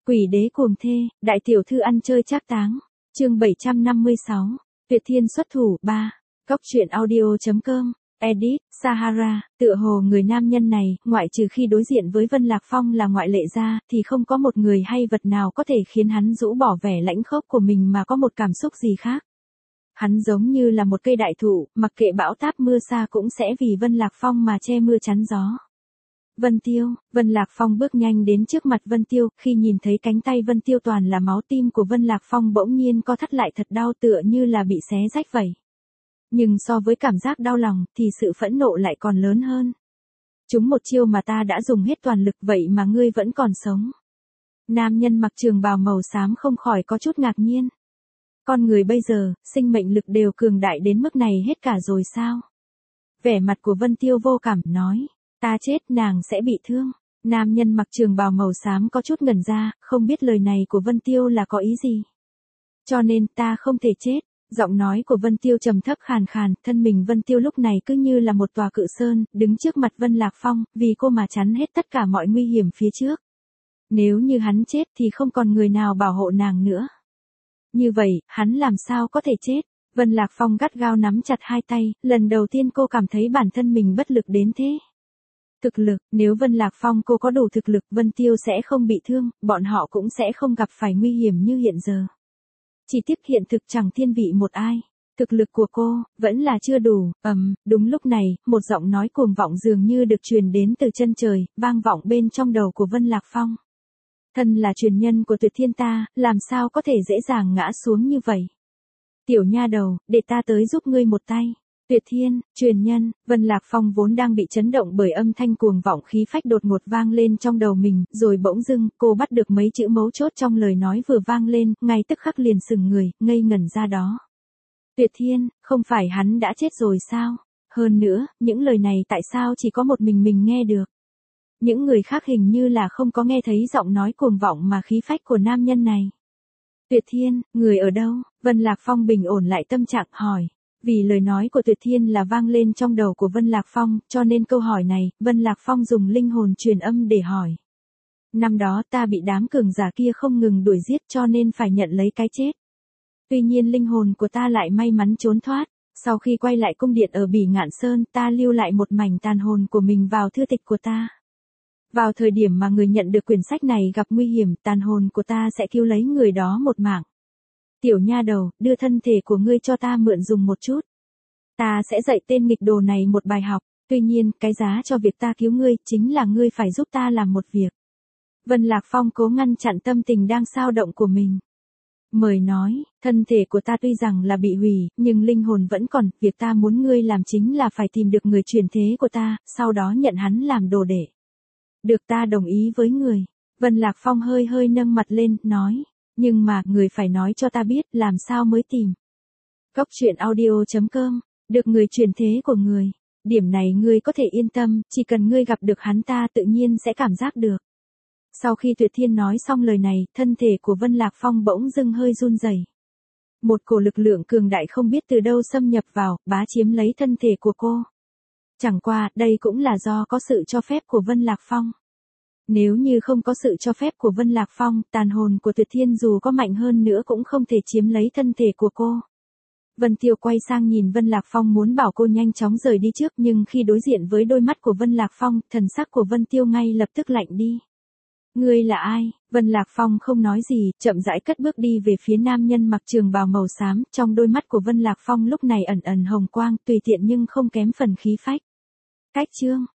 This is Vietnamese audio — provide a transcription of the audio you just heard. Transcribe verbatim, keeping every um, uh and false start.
Quỷ đế cuồng thê, đại tiểu thư ăn chơi trác táng. Chương bảy trăm năm mươi sáu. Tuyệt thiên xuất thủ ba. Góc truyện audio.com. Edit, Sahara, tựa hồ người nam nhân này, ngoại trừ khi đối diện với Vân Lạc Phong là ngoại lệ ra, thì không có một người hay vật nào có thể khiến hắn rũ bỏ vẻ lãnh khốc của mình mà có một cảm xúc gì khác. Hắn giống như là một cây đại thụ, mặc kệ bão táp mưa xa cũng sẽ vì Vân Lạc Phong mà che mưa chắn gió. Vân Tiêu, Vân Lạc Phong bước nhanh đến trước mặt Vân Tiêu, khi nhìn thấy cánh tay Vân Tiêu toàn là máu tim của Vân Lạc Phong bỗng nhiên co thắt lại thật đau tựa như là bị xé rách vậy. Nhưng so với cảm giác đau lòng thì sự phẫn nộ lại còn lớn hơn. Chúng một chiêu mà ta đã dùng hết toàn lực vậy mà ngươi vẫn còn sống. Nam nhân mặc trường bào màu xám không khỏi có chút ngạc nhiên. Con người bây giờ, sinh mệnh lực đều cường đại đến mức này hết cả rồi sao? Vẻ mặt của Vân Tiêu vô cảm, nói. Ta chết nàng sẽ bị thương. Nam nhân mặc trường bào màu xám có chút ngẩn ra, không biết lời này của Vân Tiêu là có ý gì. Cho nên ta không thể chết. Giọng nói của Vân Tiêu trầm thấp khàn khàn, thân mình Vân Tiêu lúc này cứ như là một tòa cự sơn, đứng trước mặt Vân Lạc Phong, vì cô mà chắn hết tất cả mọi nguy hiểm phía trước. Nếu như hắn chết thì không còn người nào bảo hộ nàng nữa. Như vậy, hắn làm sao có thể chết? Vân Lạc Phong gắt gao nắm chặt hai tay, lần đầu tiên cô cảm thấy bản thân mình bất lực đến thế. Thực lực, nếu Vân Lạc Phong cô có đủ thực lực, Vân Tiêu sẽ không bị thương, bọn họ cũng sẽ không gặp phải nguy hiểm như hiện giờ. Chỉ tiếc hiện thực chẳng thiên vị một ai. Thực lực của cô, vẫn là chưa đủ. Ầm, um, đúng lúc này, một giọng nói cuồng vọng dường như được truyền đến từ chân trời, vang vọng bên trong đầu của Vân Lạc Phong. Thân là truyền nhân của Tuyệt Thiên ta, làm sao có thể dễ dàng ngã xuống như vậy? Tiểu nha đầu, để ta tới giúp ngươi một tay. Tuyệt Thiên, truyền nhân. Vân Lạc Phong vốn đang bị chấn động bởi âm thanh cuồng vọng khí phách đột ngột vang lên trong đầu mình, rồi bỗng dưng, cô bắt được mấy chữ mấu chốt trong lời nói vừa vang lên, ngay tức khắc liền sừng người, ngây ngẩn ra đó. Tuyệt Thiên, không phải hắn đã chết rồi sao? Hơn nữa, những lời này tại sao chỉ có một mình mình nghe được? Những người khác hình như là không có nghe thấy giọng nói cuồng vọng mà khí phách của nam nhân này. Tuyệt Thiên, người ở đâu? Vân Lạc Phong bình ổn lại tâm trạng, hỏi. Vì lời nói của Tuyệt Thiên là vang lên trong đầu của Vân Lạc Phong, cho nên câu hỏi này, Vân Lạc Phong dùng linh hồn truyền âm để hỏi. Năm đó ta bị đám cường giả kia không ngừng đuổi giết cho nên phải nhận lấy cái chết. Tuy nhiên linh hồn của ta lại may mắn trốn thoát. Sau khi quay lại cung điện ở Bỉ Ngạn Sơn, ta lưu lại một mảnh tàn hồn của mình vào thư tịch của ta. Vào thời điểm mà người nhận được quyển sách này gặp nguy hiểm, tàn hồn của ta sẽ cứu lấy người đó một mạng. Tiểu nha đầu, đưa thân thể của ngươi cho ta mượn dùng một chút. Ta sẽ dạy tên nghịch đồ này một bài học, tuy nhiên, cái giá cho việc ta cứu ngươi, chính là ngươi phải giúp ta làm một việc. Vân Lạc Phong cố ngăn chặn tâm tình đang xao động của mình. Mời nói, thân thể của ta tuy rằng là bị hủy, nhưng linh hồn vẫn còn, việc ta muốn ngươi làm chính là phải tìm được người truyền thế của ta, sau đó nhận hắn làm đồ đệ. Được, ta đồng ý với người. Vân Lạc Phong hơi hơi nâng mặt lên, nói. Nhưng mà, người phải nói cho ta biết, làm sao mới tìm. Góc truyện audio.com, được người truyền thế của người. Điểm này ngươi có thể yên tâm, chỉ cần ngươi gặp được hắn ta tự nhiên sẽ cảm giác được. Sau khi Tuyệt Thiên nói xong lời này, thân thể của Vân Lạc Phong bỗng dưng hơi run rẩy. Một cổ lực lượng cường đại không biết từ đâu xâm nhập vào, bá chiếm lấy thân thể của cô. Chẳng qua, đây cũng là do có sự cho phép của Vân Lạc Phong. Nếu như không có sự cho phép của Vân Lạc Phong, tàn hồn của Tuyệt Thiên dù có mạnh hơn nữa cũng không thể chiếm lấy thân thể của cô. Vân Tiêu quay sang nhìn Vân Lạc Phong muốn bảo cô nhanh chóng rời đi trước, nhưng khi đối diện với đôi mắt của Vân Lạc Phong, thần sắc của Vân Tiêu ngay lập tức lạnh đi. Ngươi là ai? Vân Lạc Phong không nói gì, chậm rãi cất bước đi về phía nam nhân mặc trường bào màu xám, trong đôi mắt của Vân Lạc Phong lúc này ẩn ẩn hồng quang, tùy tiện nhưng không kém phần khí phách. Cách chương